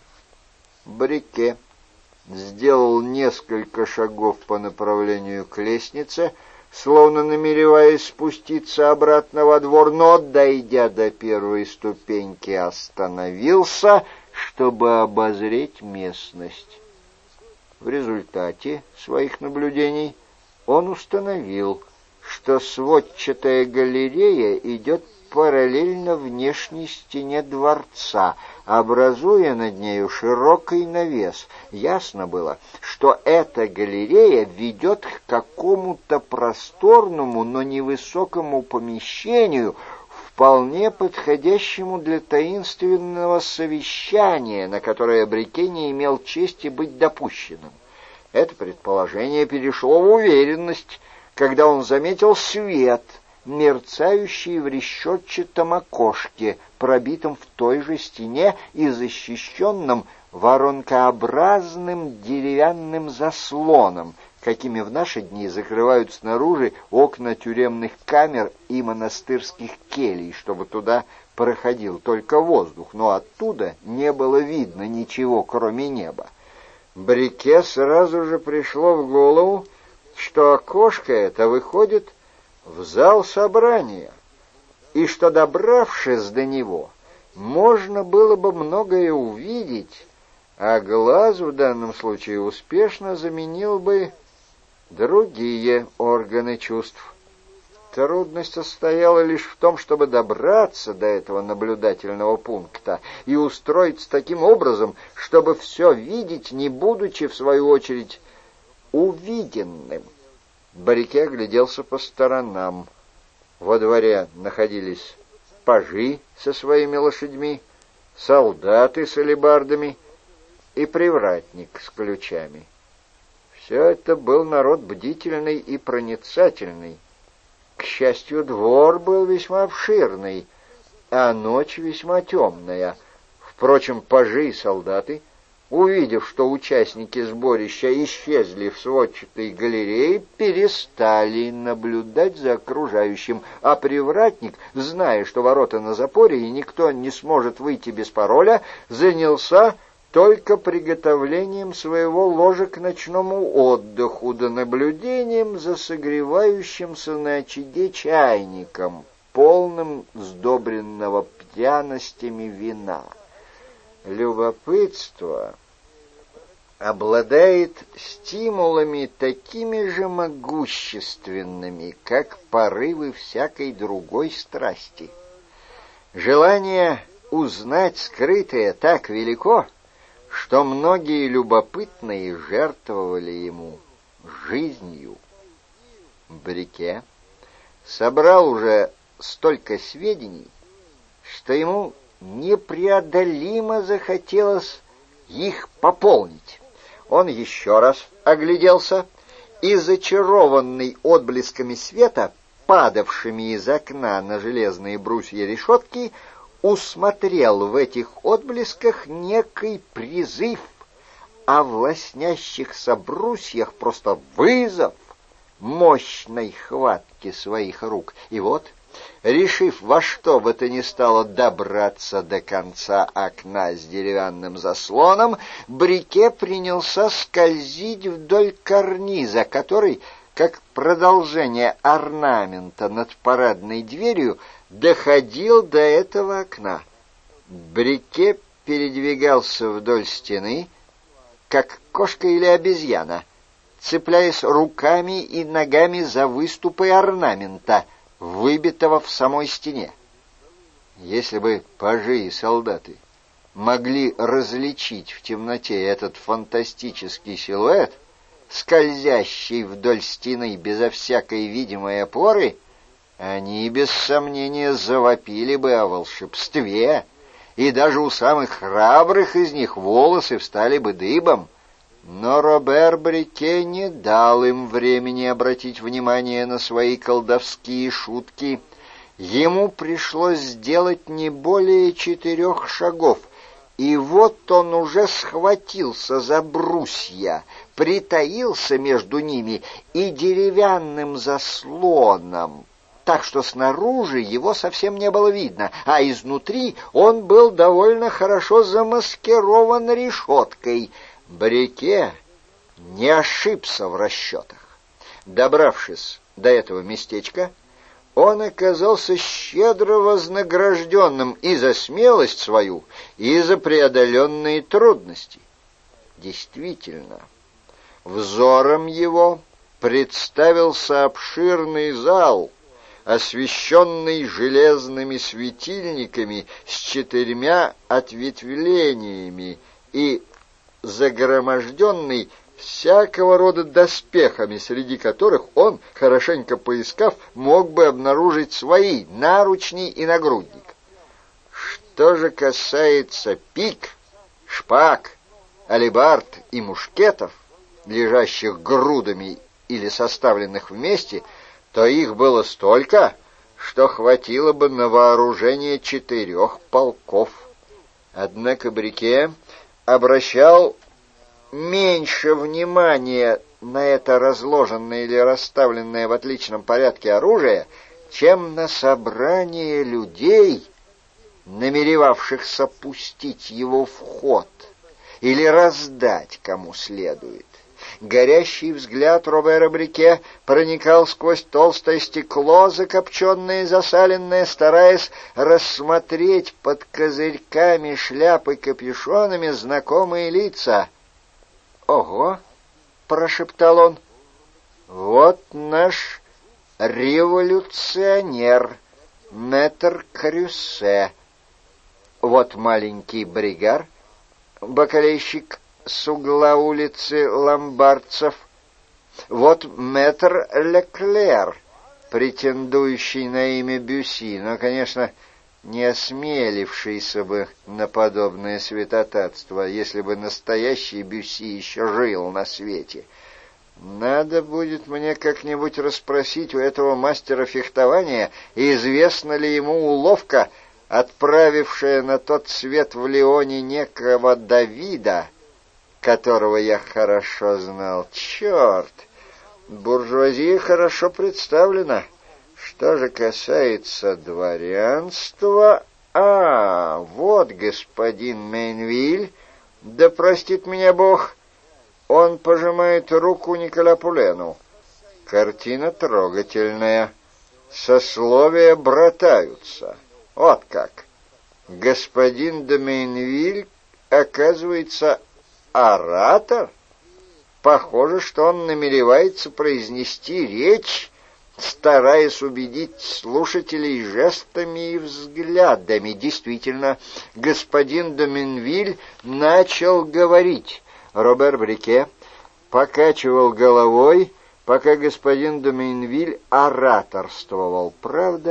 Брике сделал несколько шагов по направлению к лестнице, словно намереваясь спуститься обратно во двор, но, дойдя до первой ступеньки, остановился, чтобы обозреть местность. В результате своих наблюдений он установил, что сводчатая галерея идет параллельно внешней стене дворца, образуя над нею широкий навес. Ясно было, что эта галерея ведет к какому-то просторному, но невысокому помещению, вполне подходящему для таинственного совещания, на которое Брике не имел чести быть допущенным. Это предположение перешло в уверенность, когда он заметил свет, мерцающий в решетчатом окошке, пробитом в той же стене и защищенном воронкообразным деревянным заслоном, какими в наши дни закрывают снаружи окна тюремных камер и монастырских келий, чтобы туда проходил только воздух, но оттуда не было видно ничего, кроме неба. Брике сразу же пришло в голову, что окошко это выходит в зал собрания, и что, добравшись до него, можно было бы многое увидеть, а глаз в данном случае успешно заменил бы другие органы чувств. Трудность состояла лишь в том, чтобы добраться до этого наблюдательного пункта и устроиться таким образом, чтобы все видеть, не будучи, в свою очередь, увиденным. Брике огляделся по сторонам. Во дворе находились пажи со своими лошадьми, солдаты с алебардами и привратник с ключами. Все это был народ бдительный и проницательный. К счастью, двор был весьма обширный, а ночь весьма темная. Впрочем, пажи и солдаты, увидев, что участники сборища исчезли в сводчатой галерее, перестали наблюдать за окружающим, а привратник, зная, что ворота на запоре и никто не сможет выйти без пароля, занялся только приготовлением своего ложа к ночному отдыху да наблюдением за согревающимся на очаге чайником, полным сдобренного пряностями вина. Любопытство обладает стимулами такими же могущественными, как порывы всякой другой страсти. Желание узнать скрытое так велико, что многие любопытные жертвовали ему жизнью. Брике собрал уже столько сведений, что ему непреодолимо захотелось их пополнить. Он еще раз огляделся и, зачарованный отблесками света, падавшими из окна на железные брусья решетки, усмотрел в этих отблесках некий призыв, а в лоснящихся брусьях просто вызов мощной хватки своих рук. И вот, решив во что бы то ни стало добраться до конца окна с деревянным заслоном, Брике принялся скользить вдоль карниза, который, как продолжение орнамента над парадной дверью, доходил до этого окна. Брике передвигался вдоль стены, как кошка или обезьяна, цепляясь руками и ногами за выступы орнамента, выбитого в самой стене. Если бы пажи и солдаты могли различить в темноте этот фантастический силуэт, скользящий вдоль стены безо всякой видимой опоры, они без сомнения завопили бы о волшебстве, и даже у самых храбрых из них волосы встали бы дыбом. Но Робер Брике не дал им времени обратить внимание на свои колдовские шутки. Ему пришлось сделать не более четырех шагов, и вот он уже схватился за брусья, притаился между ними и деревянным заслоном, так что снаружи его совсем не было видно, а изнутри он был довольно хорошо замаскирован решеткой. Брике не ошибся в расчетах. Добравшись до этого местечка, он оказался щедро вознагражденным и за смелость свою, и за преодоленные трудности. Действительно, взором его представился обширный зал, освещенный железными светильниками с четырьмя ответвлениями и загроможденный всякого рода доспехами, среди которых он, хорошенько поискав, мог бы обнаружить свои наручни и нагрудник. Что же касается пик, шпаг, алебард и мушкетов, лежащих грудами или составленных вместе, то их было столько, что хватило бы на вооружение четырех полков. Однако Брике обращал меньше внимания на это разложенное или расставленное в отличном порядке оружие, чем на собрание людей, намеревавшихся пустить его в ход или раздать кому следует. Горящий взгляд Робера Брике проникал сквозь толстое стекло, закопченное и засаленное, стараясь рассмотреть под козырьками шляп и капюшонами знакомые лица. «Ого!» — прошептал он. «Вот наш революционер, мэтр Крюссе. Вот маленький Бригар, бакалейщик с угла улицы Ломбардцев. Вот мэтр Леклер, претендующий на имя Бюсси, но, конечно, не осмелившийся бы на подобное святотатство, если бы настоящий Бюсси еще жил на свете. Надо будет мне как-нибудь расспросить у этого мастера фехтования, известна ли ему уловка, отправившая на тот свет в Лионе некого Давида, которого я хорошо знал. Черт! Буржуазия хорошо представлена. Что же касается дворянства... А, вот господин Мейнвиль, да простит меня Бог, он пожимает руку Николя Пулену. Картина трогательная. Сословия братаются. Вот как. Господин де Мейнвиль, оказывается, оратор? Похоже, что он намеревается произнести речь, стараясь убедить слушателей жестами и взглядами. Действительно, господин де Мейнвиль начал говорить. Робер Брике покачивал головой, пока господин де Мейнвиль ораторствовал. Правда,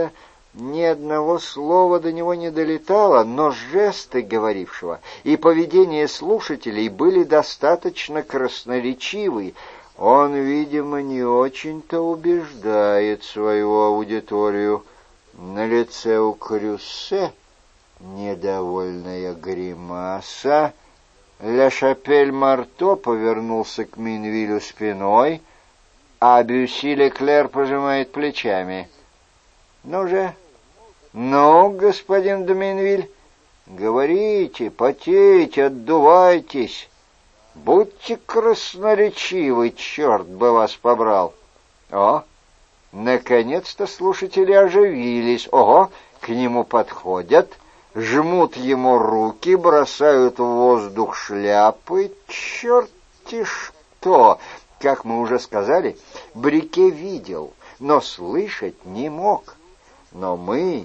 Ни одного слова до него не долетало, но жесты говорившего и поведение слушателей были достаточно красноречивы. Он, видимо, не очень-то убеждает свою аудиторию. На лице у Крюссе недовольная гримаса. Ля Шапель-Марто повернулся к Минвилю спиной, а Бюсси-Леклер пожимает плечами. «Ну же, ну, господин де Минвиль, говорите, потейте, отдувайтесь. Будьте красноречивы, черт бы вас побрал». О, наконец-то слушатели оживились. Ого, к нему подходят, жмут ему руки, бросают в воздух шляпы. Черт-те что! Как мы уже сказали, Брике видел, но слышать не мог. Но мы,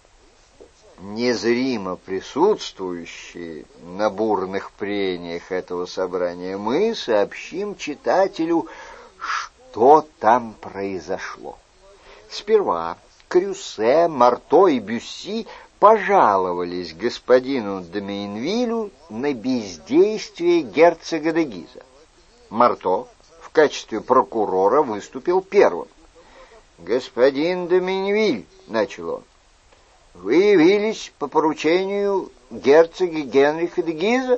незримо присутствующие на бурных прениях этого собрания, мы сообщим читателю, что там произошло. Сперва Крюссе, Марто и Бюсси пожаловались господину де Мейнвилю на бездействие герцога де Гиза. Марто в качестве прокурора выступил первым. «Господин де Мейнвиль», — начал он, — «вы явились по поручению герцога Генриха де Гиза?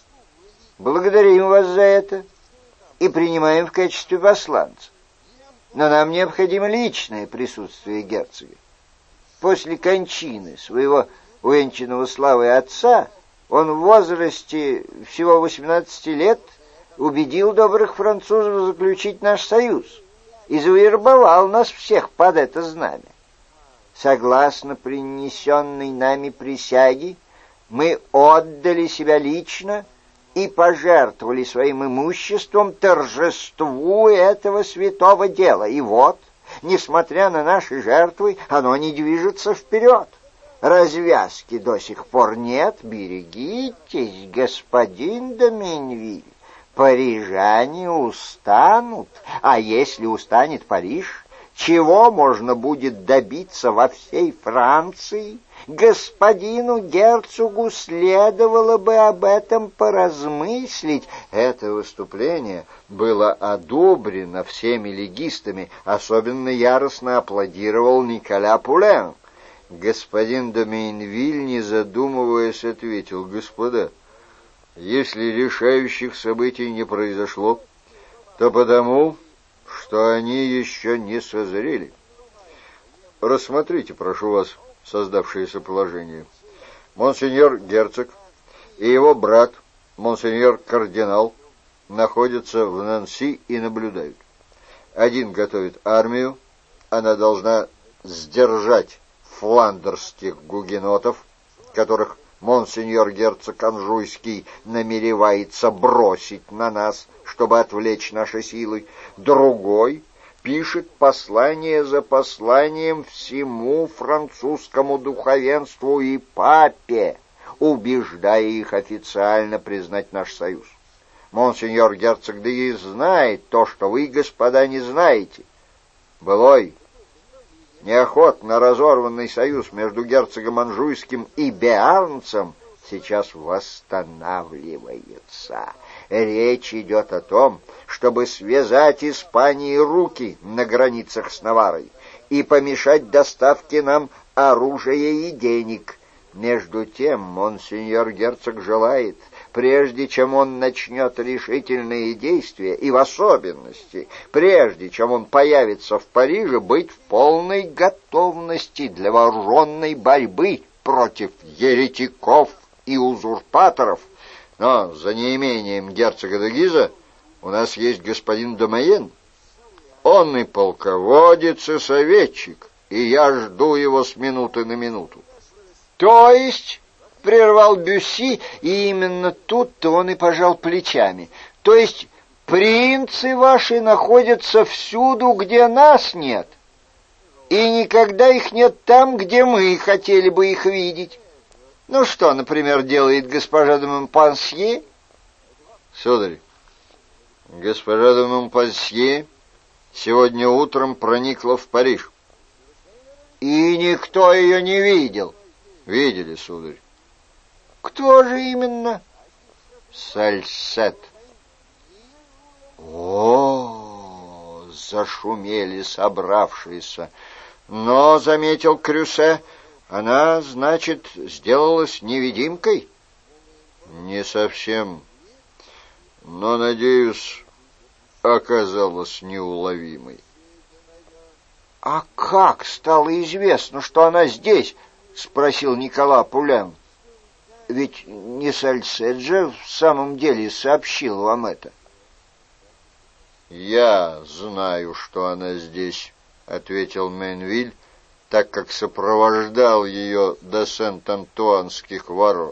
Благодарим вас за это и принимаем в качестве посланца. Но нам необходимо личное присутствие герцога. После кончины своего увенчанного славой отца он в возрасте всего восемнадцати лет убедил добрых французов заключить наш союз и завербовал нас всех под это знамя. Согласно принесенной нами присяге, мы отдали себя лично и пожертвовали своим имуществом торжеству этого святого дела. И вот, несмотря на наши жертвы, оно не движется вперед. Развязки до сих пор нет. Берегитесь, господин де Мейнвиль. Парижане устанут, а если устанет Париж, чего можно будет добиться во всей Франции? Господину герцогу следовало бы об этом поразмыслить. Это выступление было одобрено всеми легистами, особенно яростно аплодировал Николя Пулен. Господин де Мейнвиль, не задумываясь, ответил: «Господа, если решающих событий не произошло, то потому, что они еще не созрели. Рассмотрите, прошу вас, создавшееся положение. Монсеньор герцог и его брат, монсеньор кардинал, находятся в Нанси и наблюдают. Один готовит армию, она должна сдержать фландерских гугенотов, которых монсеньор герцог Анжуйский намеревается бросить на нас, чтобы отвлечь наши силы. Другой пишет послание за посланием всему французскому духовенству и папе, убеждая их официально признать наш союз. Монсеньор герцог де Гиз знает то, что вы, господа, не знаете. Былой неохотно разорванный союз между герцогом Анжуйским и Беарнцем сейчас восстанавливается. Речь идет о том, чтобы связать Испании руки на границах с Наваррой и помешать доставке нам оружия и денег. Между тем, монсеньор герцог желает, прежде чем он начнет решительные действия, и в особенности, прежде чем он появится в Париже, быть в полной готовности для вооруженной борьбы против еретиков и узурпаторов. Но за неимением герцога де Гиза у нас есть господин де Майен. Он и полководец, и советчик, и я жду его с минуты на минуту. То есть, — прервал Бюсси, и именно тут-то он и пожал плечами, — то есть принцы ваши находятся всюду, где нас нет, и никогда их нет там, где мы хотели бы их видеть. Ну что, например, делает госпожа де Монпансье? Сударь, госпожа де Монпансье сегодня утром проникла в Париж. И никто ее не видел? Видели, сударь. Кто же именно? Сальсет. О, зашумели собравшиеся. Но, заметил Крюсе, она, значит, сделалась невидимкой? Не совсем. Но, надеюсь, оказалась неуловимой. А как стало известно, что она здесь? Спросил Никола Пулен. Ведь не Сальсет же в самом деле сообщил вам это. Я знаю, что она здесь, ответил Мейнвиль, так как сопровождал ее до Сент-Антуанских ворот.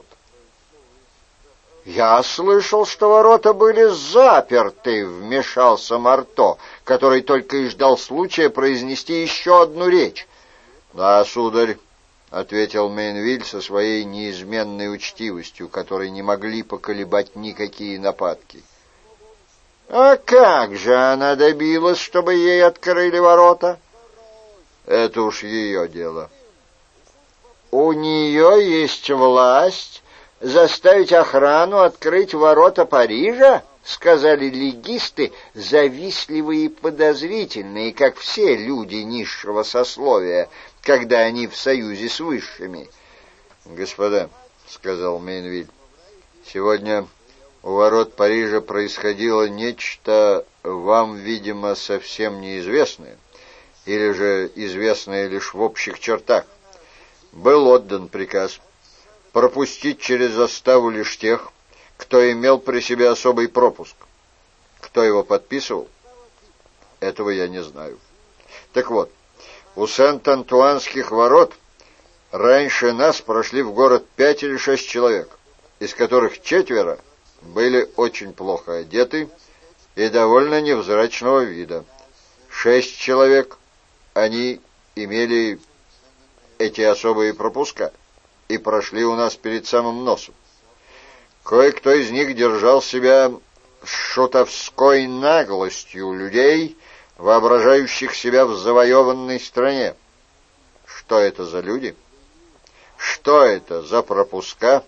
«Я слышал, что ворота были заперты», — вмешался Марто, который только и ждал случая произнести еще одну речь. «Да, сударь», — ответил Мейнвиль со своей неизменной учтивостью, которой не могли поколебать никакие нападки. «А как же она добилась, чтобы ей открыли ворота?» «Это уж ее дело». «У нее есть власть заставить охрану открыть ворота Парижа?» — сказали легисты, завистливые и подозрительные, как все люди низшего сословия, когда они в союзе с высшими. «Господа», — сказал Мейнвиль, — «сегодня у ворот Парижа происходило нечто вам, видимо, совсем неизвестное, или же известное лишь в общих чертах. Был отдан приказ пропустить через заставу лишь тех, кто имел при себе особый пропуск. Кто его подписывал, этого я не знаю. Так вот, у Сент-Антуанских ворот раньше нас прошли в город пять или шесть человек, из которых четверо были очень плохо одеты и довольно невзрачного вида. Шесть человек, они имели эти особые пропуска и прошли у нас перед самым носом. Кое-кто из них держал себя с шутовской наглостью людей, воображающих себя в завоеванной стране. Что это за люди? Что это за пропуска?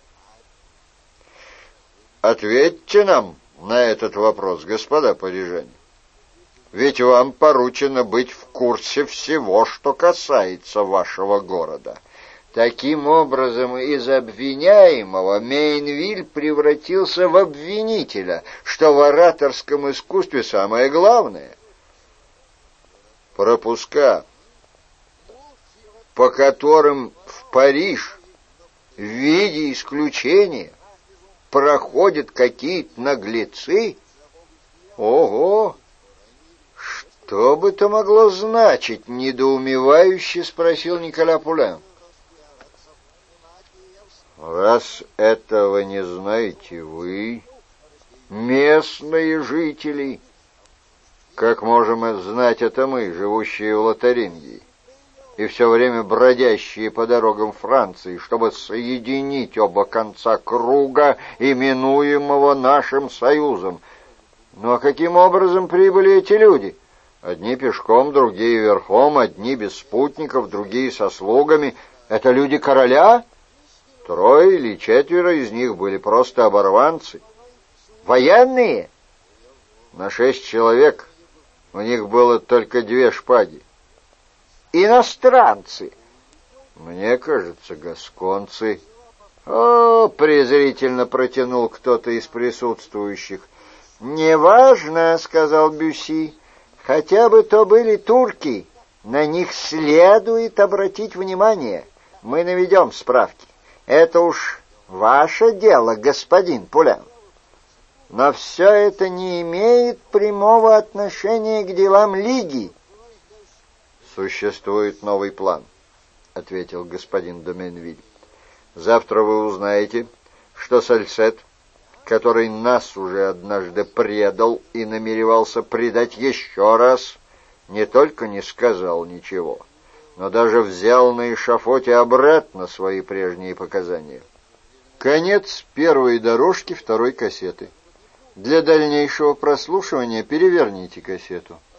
Ответьте нам на этот вопрос, господа парижане. Ведь вам поручено быть в курсе всего, что касается вашего города. Таким образом, из обвиняемого Мейнвиль превратился в обвинителя, что в ораторском искусстве самое главное. Пропуска, по которым в Париж в виде исключения проходят какие-то наглецы? Ого! Что бы это могло значить? Недоумевающе спросил Никола Пулен. Раз этого не знаете вы, местные жители, как можем знать это мы, живущие в Лотарингии, и все время бродящие по дорогам Франции, чтобы соединить оба конца круга, именуемого нашим союзом? Ну а каким образом прибыли эти люди? Одни пешком, другие верхом, одни без спутников, другие со слугами. Это люди короля? Трое или четверо из них были просто оборванцы. Военные? На шесть человек у них было только две шпаги. Иностранцы? Мне кажется, гасконцы. О, презрительно протянул кто-то из присутствующих. «Неважно», — сказал Бюсси, — «хотя бы то были турки, на них следует обратить внимание. Мы наведем справки. Это уж ваше дело, господин Пулен. Но все это не имеет прямого отношения к делам Лиги». «Существует новый план», — ответил господин де Мейнвиль. «Завтра вы узнаете, что Сальсет, который нас уже однажды предал и намеревался предать еще раз, не только не сказал ничего, но даже взял на эшафоте обратно свои прежние показания». Конец первой дорожки второй кассеты. Для дальнейшего прослушивания переверните кассету.